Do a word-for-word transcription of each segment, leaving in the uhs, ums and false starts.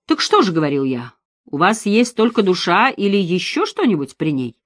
Так что же, — говорил я, — у вас есть только душа или еще что-нибудь при ней?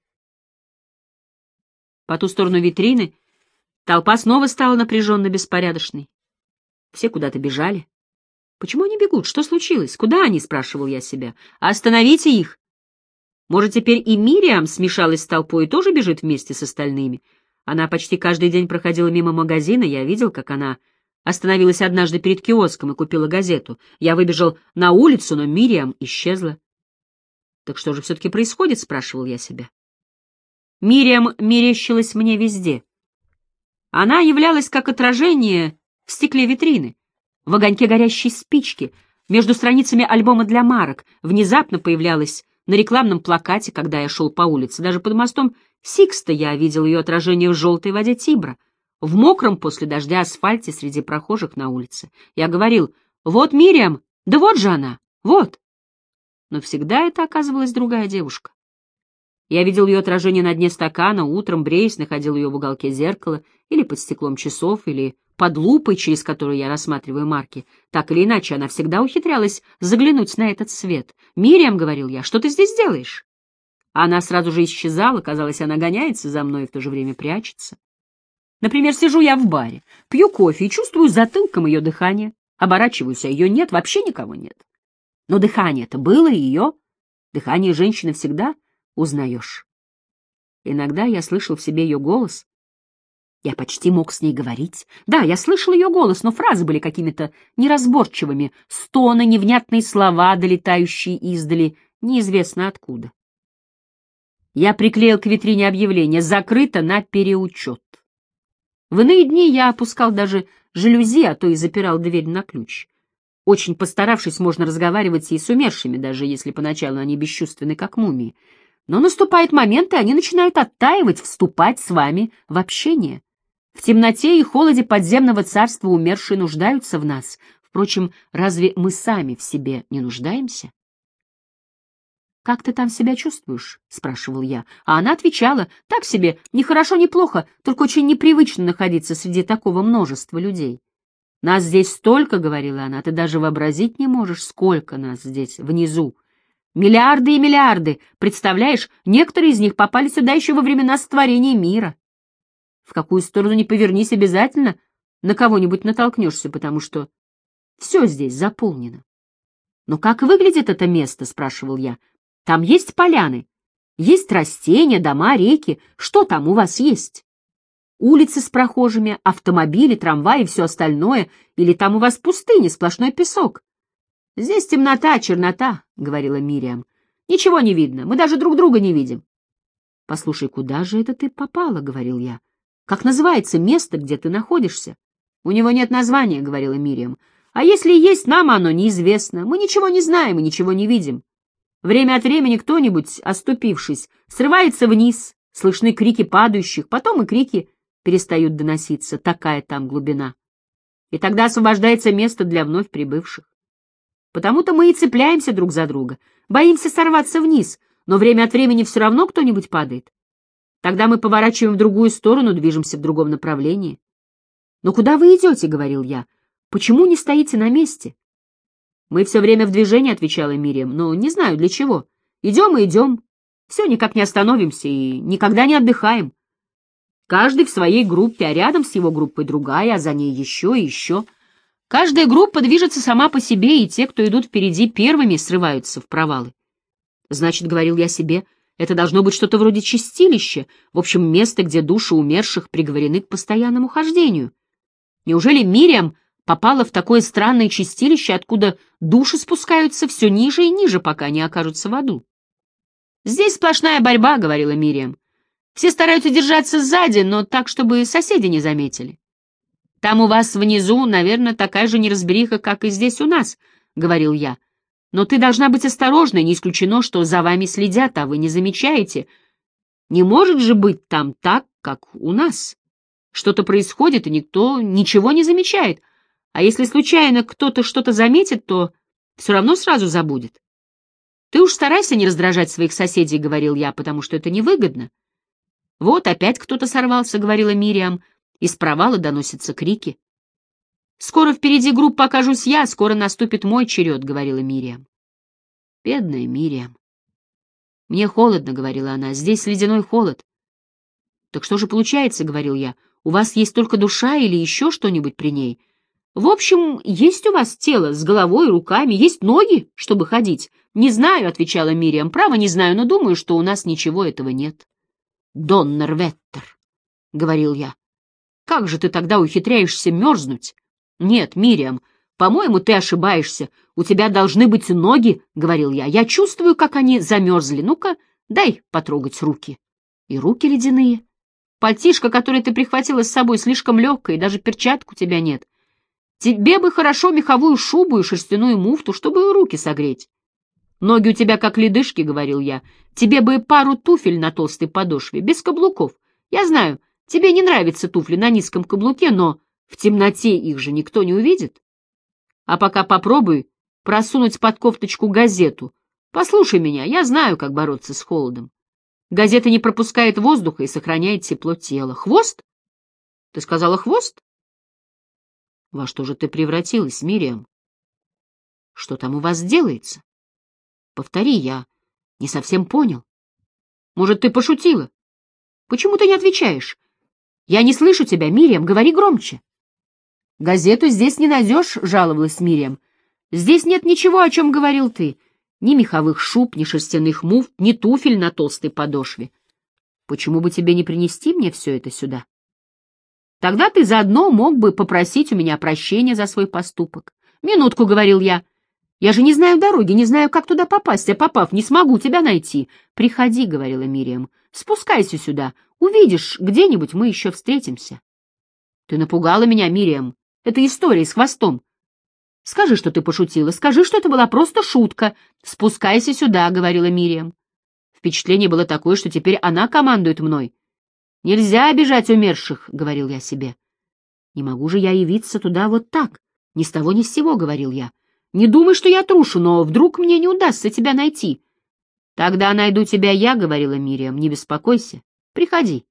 По ту сторону витрины толпа снова стала напряженно беспорядочной. Все куда-то бежали. Почему они бегут? Что случилось? Куда они? — спрашивал я себя. Остановите их! Может, теперь и Мириам смешалась с толпой и тоже бежит вместе с остальными? Она почти каждый день проходила мимо магазина, я видел, как она остановилась однажды перед киоском и купила газету. Я выбежал на улицу, но Мириам исчезла. Так что же все-таки происходит? — спрашивал я себя. Мириам мерещилась мне везде. Она являлась как отражение в стекле витрины, в огоньке горящей спички, между страницами альбома для марок, внезапно появлялась на рекламном плакате, когда я шел по улице. Даже под мостом Сикста я видел ее отражение в желтой воде Тибра, в мокром после дождя асфальте среди прохожих на улице. Я говорил: «Вот Мириам, да вот же она, вот». Но всегда это оказывалась другая девушка. Я видел ее отражение на дне стакана, утром, бреясь, находил ее в уголке зеркала, или под стеклом часов, или под лупой, через которую я рассматриваю марки. Так или иначе, она всегда ухитрялась заглянуть на этот свет. «Мириам, — говорил я, — что ты здесь делаешь?» Она сразу же исчезала, казалось, она гоняется за мной и в то же время прячется. Например, сижу я в баре, пью кофе и чувствую затылком ее дыхание. Оборачиваюсь, а ее нет, вообще никого нет. Но дыхание-то было, и ее. Дыхание женщины всегда узнаешь. Иногда я слышал в себе ее голос. Я почти мог с ней говорить. Да, я слышал ее голос, но фразы были какими-то неразборчивыми, стоны, невнятные слова, долетающие издали, неизвестно откуда. Я приклеил к витрине объявление: «Закрыто на переучет». В иные дни я опускал даже жалюзи, а то и запирал дверь на ключ. Очень постаравшись, можно разговаривать и с умершими, даже если поначалу они бесчувственны, как мумии. Но наступает момент, и они начинают оттаивать, вступать с вами в общение. В темноте и холоде подземного царства умершие нуждаются в нас. Впрочем, разве мы сами в себе не нуждаемся? «Как ты там себя чувствуешь?» — спрашивал я. А она отвечала: «Так себе, ни хорошо, ни плохо, только очень непривычно находиться среди такого множества людей». «Нас здесь столько, — говорила она, — ты даже вообразить не можешь, сколько нас здесь, внизу. Миллиарды и миллиарды, представляешь, некоторые из них попали сюда еще во времена сотворения мира. В какую сторону ни повернись, обязательно на кого-нибудь натолкнешься, потому что все здесь заполнено». «Но как выглядит это место?» — спрашивал я. «Там есть поляны, есть растения, дома, реки. Что там у вас есть? Улицы с прохожими, автомобили, трамваи и все остальное? Или там у вас пустыня, сплошной песок?» «Здесь темнота, чернота», — говорила Мириам. «Ничего не видно, мы даже друг друга не видим». «Послушай, куда же это ты попала?» — говорил я. «Как называется место, где ты находишься?» «У него нет названия», — говорила Мириам. «А если и есть, нам оно неизвестно. Мы ничего не знаем и ничего не видим. Время от времени кто-нибудь, оступившись, срывается вниз, слышны крики падающих, потом и крики перестают доноситься, такая там глубина. И тогда освобождается место для вновь прибывших. Потому-то мы и цепляемся друг за друга, боимся сорваться вниз, но время от времени все равно кто-нибудь падает. Тогда мы поворачиваем в другую сторону, движемся в другом направлении. «Но куда вы идете?» — говорил я. «Почему не стоите на месте?» «Мы все время в движении», — отвечала Мириам, — «но не знаю для чего. Идем и идем. Все никак не остановимся и никогда не отдыхаем. Каждый в своей группе, а рядом с его группой другая, а за ней еще и еще. Каждая группа движется сама по себе, и те, кто идут впереди, первыми срываются в провалы. Значит, — говорил я себе, — это должно быть что-то вроде чистилища, в общем, место, где души умерших приговорены к постоянному хождению. Неужели Мириам попала в такое странное чистилище, откуда души спускаются все ниже и ниже, пока не окажутся в аду? «Здесь сплошная борьба», — говорила Мириам. «Все стараются держаться сзади, но так, чтобы соседи не заметили. Там у вас внизу, наверное, такая же неразбериха, как и здесь у нас», — говорил я. «Но ты должна быть осторожной, не исключено, что за вами следят, а вы не замечаете. Не может же быть там так, как у нас. Что-то происходит, и никто ничего не замечает. А если случайно кто-то что-то заметит, то все равно сразу забудет. Ты уж старайся не раздражать своих соседей», — говорил я, — «потому что это невыгодно». «Вот опять кто-то сорвался», — говорила Мириам. Из провала доносятся крики. «Скоро впереди группы окажусь я, скоро наступит мой черед», — говорила Мириам. Бедная Мириам. «Мне холодно», — говорила она, — «здесь ледяной холод». «Так что же получается?» — говорил я. «У вас есть только душа или еще что-нибудь при ней? В общем, есть у вас тело с головой, руками, есть ноги, чтобы ходить?» «Не знаю», — отвечала Мириам, — «право не знаю, но думаю, что у нас ничего этого нет». «Доннерветтер», — говорил я. «Как же ты тогда ухитряешься мерзнуть?» «Нет, Мириам, по-моему, ты ошибаешься. У тебя должны быть ноги», — говорил я. «Я чувствую, как они замерзли. Ну-ка, дай потрогать руки». И руки ледяные. Пальтишко, которое ты прихватила с собой, слишком легкое, и даже перчаток у тебя нет. Тебе бы хорошо меховую шубу и шерстяную муфту, чтобы руки согреть. Ноги у тебя как ледышки, — говорил я. Тебе бы пару туфель на толстой подошве, без каблуков. Я знаю, тебе не нравятся туфли на низком каблуке, но в темноте их же никто не увидит. А пока попробуй просунуть под кофточку газету. Послушай меня, я знаю, как бороться с холодом. Газета не пропускает воздуха и сохраняет тепло тела. Хвост? Ты сказала хвост? Во что же ты превратилась, Мириам? Что там у вас делается? Повтори, я не совсем понял. Может, ты пошутила? Почему ты не отвечаешь? Я не слышу тебя, Мириам, говори громче. Газету здесь не найдешь, жаловалась Мириам. Здесь нет ничего, о чем говорил ты. Ни меховых шуб, ни шерстяных муфт, ни туфель на толстой подошве. Почему бы тебе не принести мне все это сюда? Тогда ты заодно мог бы попросить у меня прощения за свой поступок. Минутку, — говорил я. Я же не знаю дороги, не знаю, как туда попасть, а попав, не смогу тебя найти. Приходи, — говорила Мириам, — спускайся сюда. Увидишь, где-нибудь мы еще встретимся. Ты напугала меня, Мириам. Это история с хвостом. Скажи, что ты пошутила, скажи, что это была просто шутка. Спускайся сюда, — говорила Мириам. Впечатление было такое, что теперь она командует мной. Нельзя обижать умерших, — говорил я себе. Не могу же я явиться туда вот так, ни с того ни с сего, — говорил я. Не думай, что я трушу, но вдруг мне не удастся тебя найти. Тогда найду тебя я, — говорила Мириам, — не беспокойся. Приходи.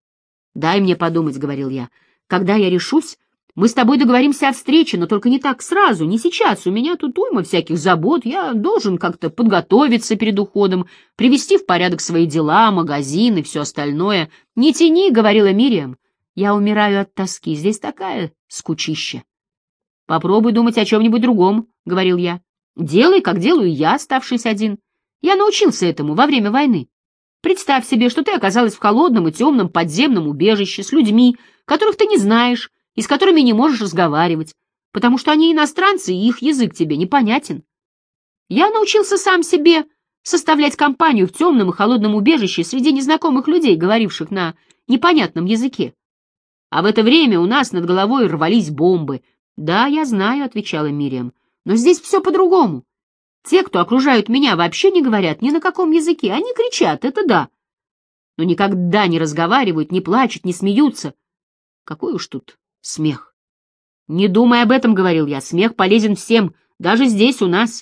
Дай мне подумать, — говорил я. Когда я решусь, мы с тобой договоримся о встрече, но только не так сразу, не сейчас. У меня тут уйма всяких забот, я должен как-то подготовиться перед уходом, привести в порядок свои дела, магазин и все остальное. Не тяни, — говорила Мириам. Я умираю от тоски, здесь такая скучища. Попробуй думать о чем-нибудь другом, — говорил я. Делай, как делаю я, оставшись один. Я научился этому во время войны. Представь себе, что ты оказалась в холодном и темном подземном убежище с людьми, которых ты не знаешь, и с которыми не можешь разговаривать, потому что они иностранцы, и их язык тебе непонятен. Я научился сам себе составлять компанию в темном и холодном убежище среди незнакомых людей, говоривших на непонятном языке. А в это время у нас над головой рвались бомбы. «Да, я знаю», — отвечала Мириам, — «но здесь все по-другому. Те, кто окружают меня, вообще не говорят ни на каком языке. Они кричат, это да, но никогда не разговаривают, не плачут, не смеются. Какой уж тут смех. Не думай об этом, — говорил я, — смех полезен всем, даже здесь у нас.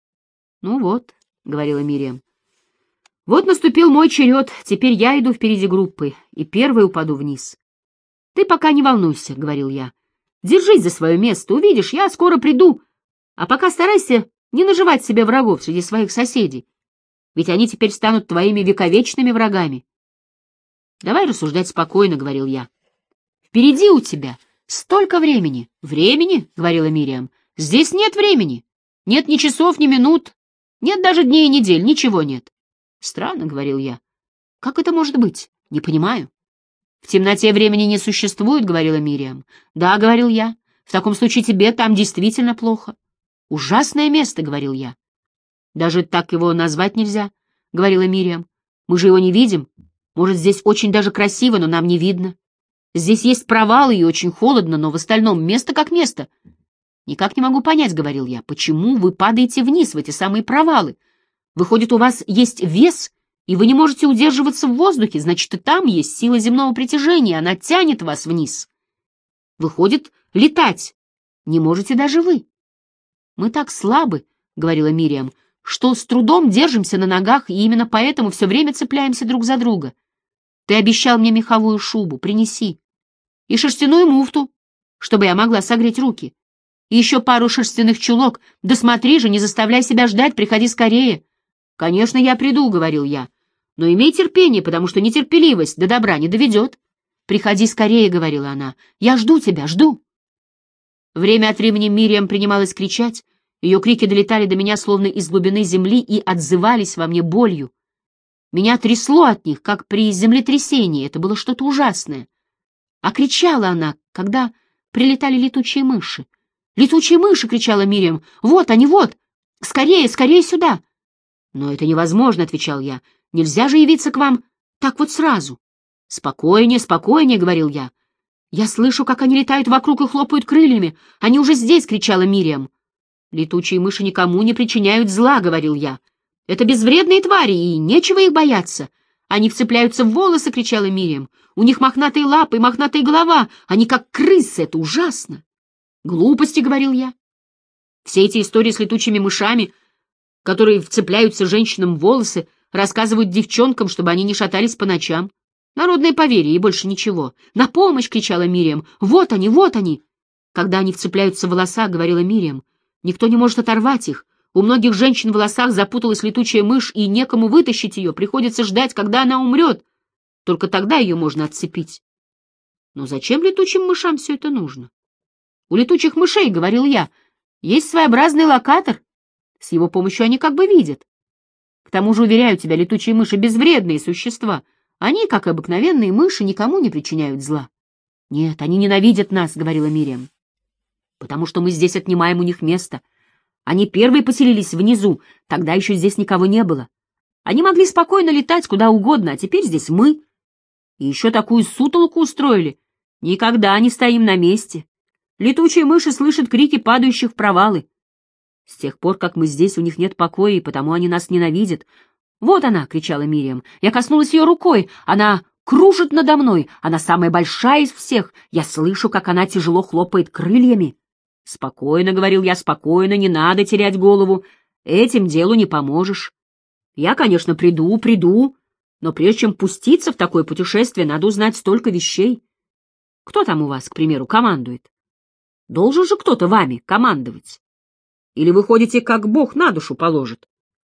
Ну вот, — говорила Мириам, — вот наступил мой черед, теперь я иду впереди группы и первой упаду вниз. Ты пока не волнуйся, — говорил я, — держись за свое место, увидишь, я скоро приду, а пока старайся не наживать себе врагов среди своих соседей, ведь они теперь станут твоими вековечными врагами. Давай рассуждать спокойно, — говорил я. Впереди у тебя столько времени. Времени, — говорила Мириам, — здесь нет времени. Нет ни часов, ни минут, нет даже дней и недель, ничего нет. Странно, — говорил я. Как это может быть? Не понимаю. В темноте времени не существует, — говорила Мириам. Да, — говорил я, — в таком случае тебе там действительно плохо. Ужасное место, — говорил я. Даже так его назвать нельзя, — говорила Мириам. Мы же его не видим. Может, здесь очень даже красиво, но нам не видно. Здесь есть провалы и очень холодно, но в остальном место как место. Никак не могу понять, — говорил я, — почему вы падаете вниз в эти самые провалы? Выходит, у вас есть вес, и вы не можете удерживаться в воздухе, значит, и там есть сила земного притяжения, она тянет вас вниз. Выходит, летать не можете даже вы. Мы так слабы, — говорила Мириам, — что с трудом держимся на ногах, и именно поэтому все время цепляемся друг за друга. Ты обещал мне меховую шубу, принеси. И шерстяную муфту, чтобы я могла согреть руки. И еще пару шерстяных чулок. Да смотри же, не заставляй себя ждать, приходи скорее. Конечно, я приду, — говорил я. Но имей терпение, потому что нетерпеливость до добра не доведет. Приходи скорее, — говорила она. Я жду тебя, жду. Время от времени Мириам принималась кричать. Ее крики долетали до меня словно из глубины земли и отзывались во мне болью. Меня трясло от них, как при землетрясении. Это было что-то ужасное. А кричала она, когда прилетали летучие мыши. «Летучие мыши!» — кричала Мириам. «Вот они, вот! Скорее, скорее сюда!» «Но это невозможно!» — отвечал я. «Нельзя же явиться к вам так вот сразу!» «Спокойнее, спокойнее!» — говорил я. «Я слышу, как они летают вокруг и хлопают крыльями. Они уже здесь!» — кричала Мириам. «Летучие мыши никому не причиняют зла!» — говорил я. «Это безвредные твари, и нечего их бояться!» «Они вцепляются в волосы!» — кричала Мириам. «У них мохнатые лапы и мохнатая голова! Они как крысы! Это ужасно!» «Глупости!» — говорил я. «Все эти истории с летучими мышами, которые вцепляются женщинам в волосы, рассказывают девчонкам, чтобы они не шатались по ночам. Народное поверье и больше ничего. «На помощь!» — кричала Мириам. «Вот они, вот они!» «Когда они вцепляются в волоса, — говорила Мириам, — никто не может оторвать их. У многих женщин в волосах запуталась летучая мышь, и некому вытащить ее, приходится ждать, когда она умрет. Только тогда ее можно отцепить». «Но зачем летучим мышам все это нужно?» «У летучих мышей, — говорил я, — есть своеобразный локатор. С его помощью они как бы видят. К тому же, уверяю тебя, летучие мыши — безвредные существа. Они, как обыкновенные мыши, никому не причиняют зла». «Нет, они ненавидят нас, — говорила Мириам, — потому что мы здесь отнимаем у них место. Они первые поселились внизу, тогда еще здесь никого не было. Они могли спокойно летать куда угодно, а теперь здесь мы. И еще такую сутолоку устроили. Никогда не стоим на месте. Летучие мыши слышат крики падающих в провалы. С тех пор, как мы здесь, у них нет покоя, и потому они нас ненавидят. «Вот она!» — кричала Мириам. Я коснулась ее рукой. Она кружит надо мной. Она самая большая из всех. Я слышу, как она тяжело хлопает крыльями. «Спокойно, — говорил я, — спокойно, не надо терять голову. Этим делу не поможешь. Я, конечно, приду, приду, но прежде чем пуститься в такое путешествие, надо узнать столько вещей. Кто там у вас, к примеру, командует? Должен же кто-то вами командовать. Или вы ходите, как Бог на душу положит?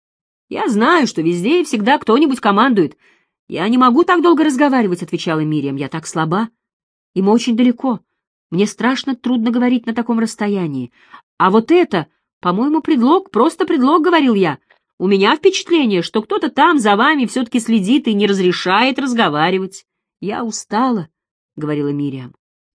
Я знаю, что везде и всегда кто-нибудь командует. Я не могу так долго разговаривать, — отвечала Мириам. Я так слаба, и мы очень далеко. Мне страшно трудно говорить на таком расстоянии. А вот это, по-моему, предлог, просто предлог, — говорил я. У меня впечатление, что кто-то там за вами все-таки следит и не разрешает разговаривать. Я устала, — говорила Мириам.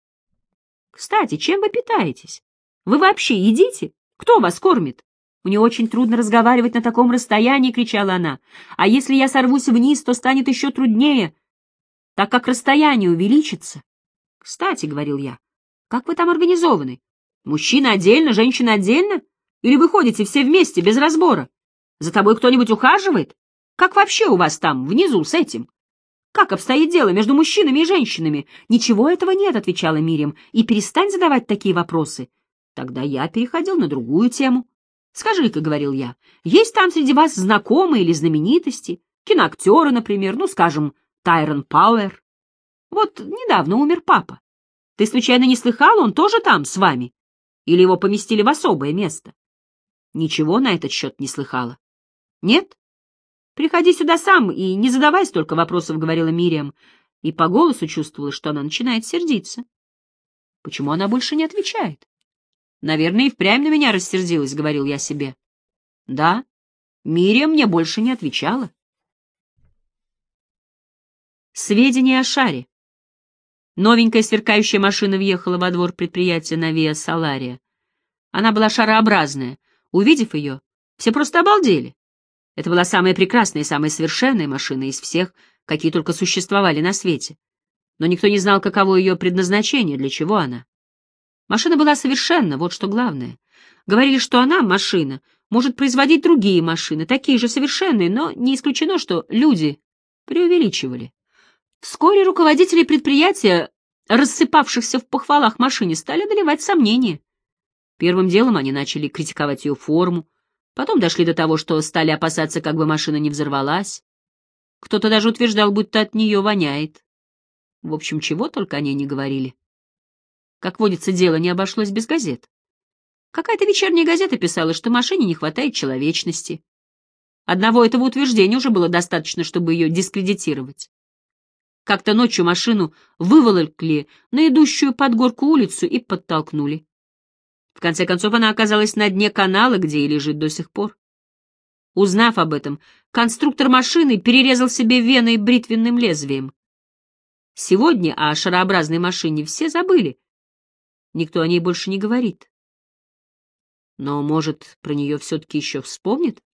Кстати, чем вы питаетесь? Вы вообще едите? Кто вас кормит? Мне очень трудно разговаривать на таком расстоянии, — кричала она. А если я сорвусь вниз, то станет еще труднее, так как расстояние увеличится. Кстати, — говорил я, — как вы там организованы? Мужчина отдельно, женщина отдельно? Или вы ходите все вместе, без разбора? За тобой кто-нибудь ухаживает? Как вообще у вас там, внизу, с этим? Как обстоит дело между мужчинами и женщинами? Ничего этого нет, — отвечала Мириам, — и перестань задавать такие вопросы. Тогда я переходил на другую тему. «Скажи-ка, — говорил я, — есть там среди вас знакомые или знаменитости? Киноактеры, например, ну, скажем, Тайрон Пауэр. Вот недавно умер папа. Ты случайно не слыхал, он тоже там, с вами? Или его поместили в особое место?» Ничего на этот счет не слыхала. «Нет? Приходи сюда сам и не задавай столько вопросов, — говорила Мириам, и по голосу чувствовала, что она начинает сердиться. Почему она больше не отвечает? Наверное, и впрямь на меня рассердилась, — говорил я себе. Да, Мириам мне больше не отвечала. Сведения о шаре. Новенькая сверкающая машина въехала во двор предприятия на Виа Салария. Она была шарообразная. Увидев ее, все просто обалдели. Это была самая прекрасная и самая совершенная машина из всех, какие только существовали на свете. Но никто не знал, каково ее предназначение, для чего она. Машина была совершенна, вот что главное. Говорили, что она, машина, может производить другие машины, такие же совершенные, но не исключено, что люди преувеличивали. Вскоре руководители предприятия, рассыпавшихся в похвалах машине, стали одолевать сомнения. Первым делом они начали критиковать ее форму, потом дошли до того, что стали опасаться, как бы машина не взорвалась. Кто-то даже утверждал, будто от нее воняет. В общем, чего только о ней не говорили. Как водится, дело не обошлось без газет. Какая-то вечерняя газета писала, что машине не хватает человечности. Одного этого утверждения уже было достаточно, чтобы ее дискредитировать. Как-то ночью машину выволокли на идущую под горку улицу и подтолкнули. В конце концов, она оказалась на дне канала, где и лежит до сих пор. Узнав об этом, конструктор машины перерезал себе вены бритвенным лезвием. Сегодня о шарообразной машине все забыли. Никто о ней больше не говорит. Но, может, про нее все-таки еще вспомнит?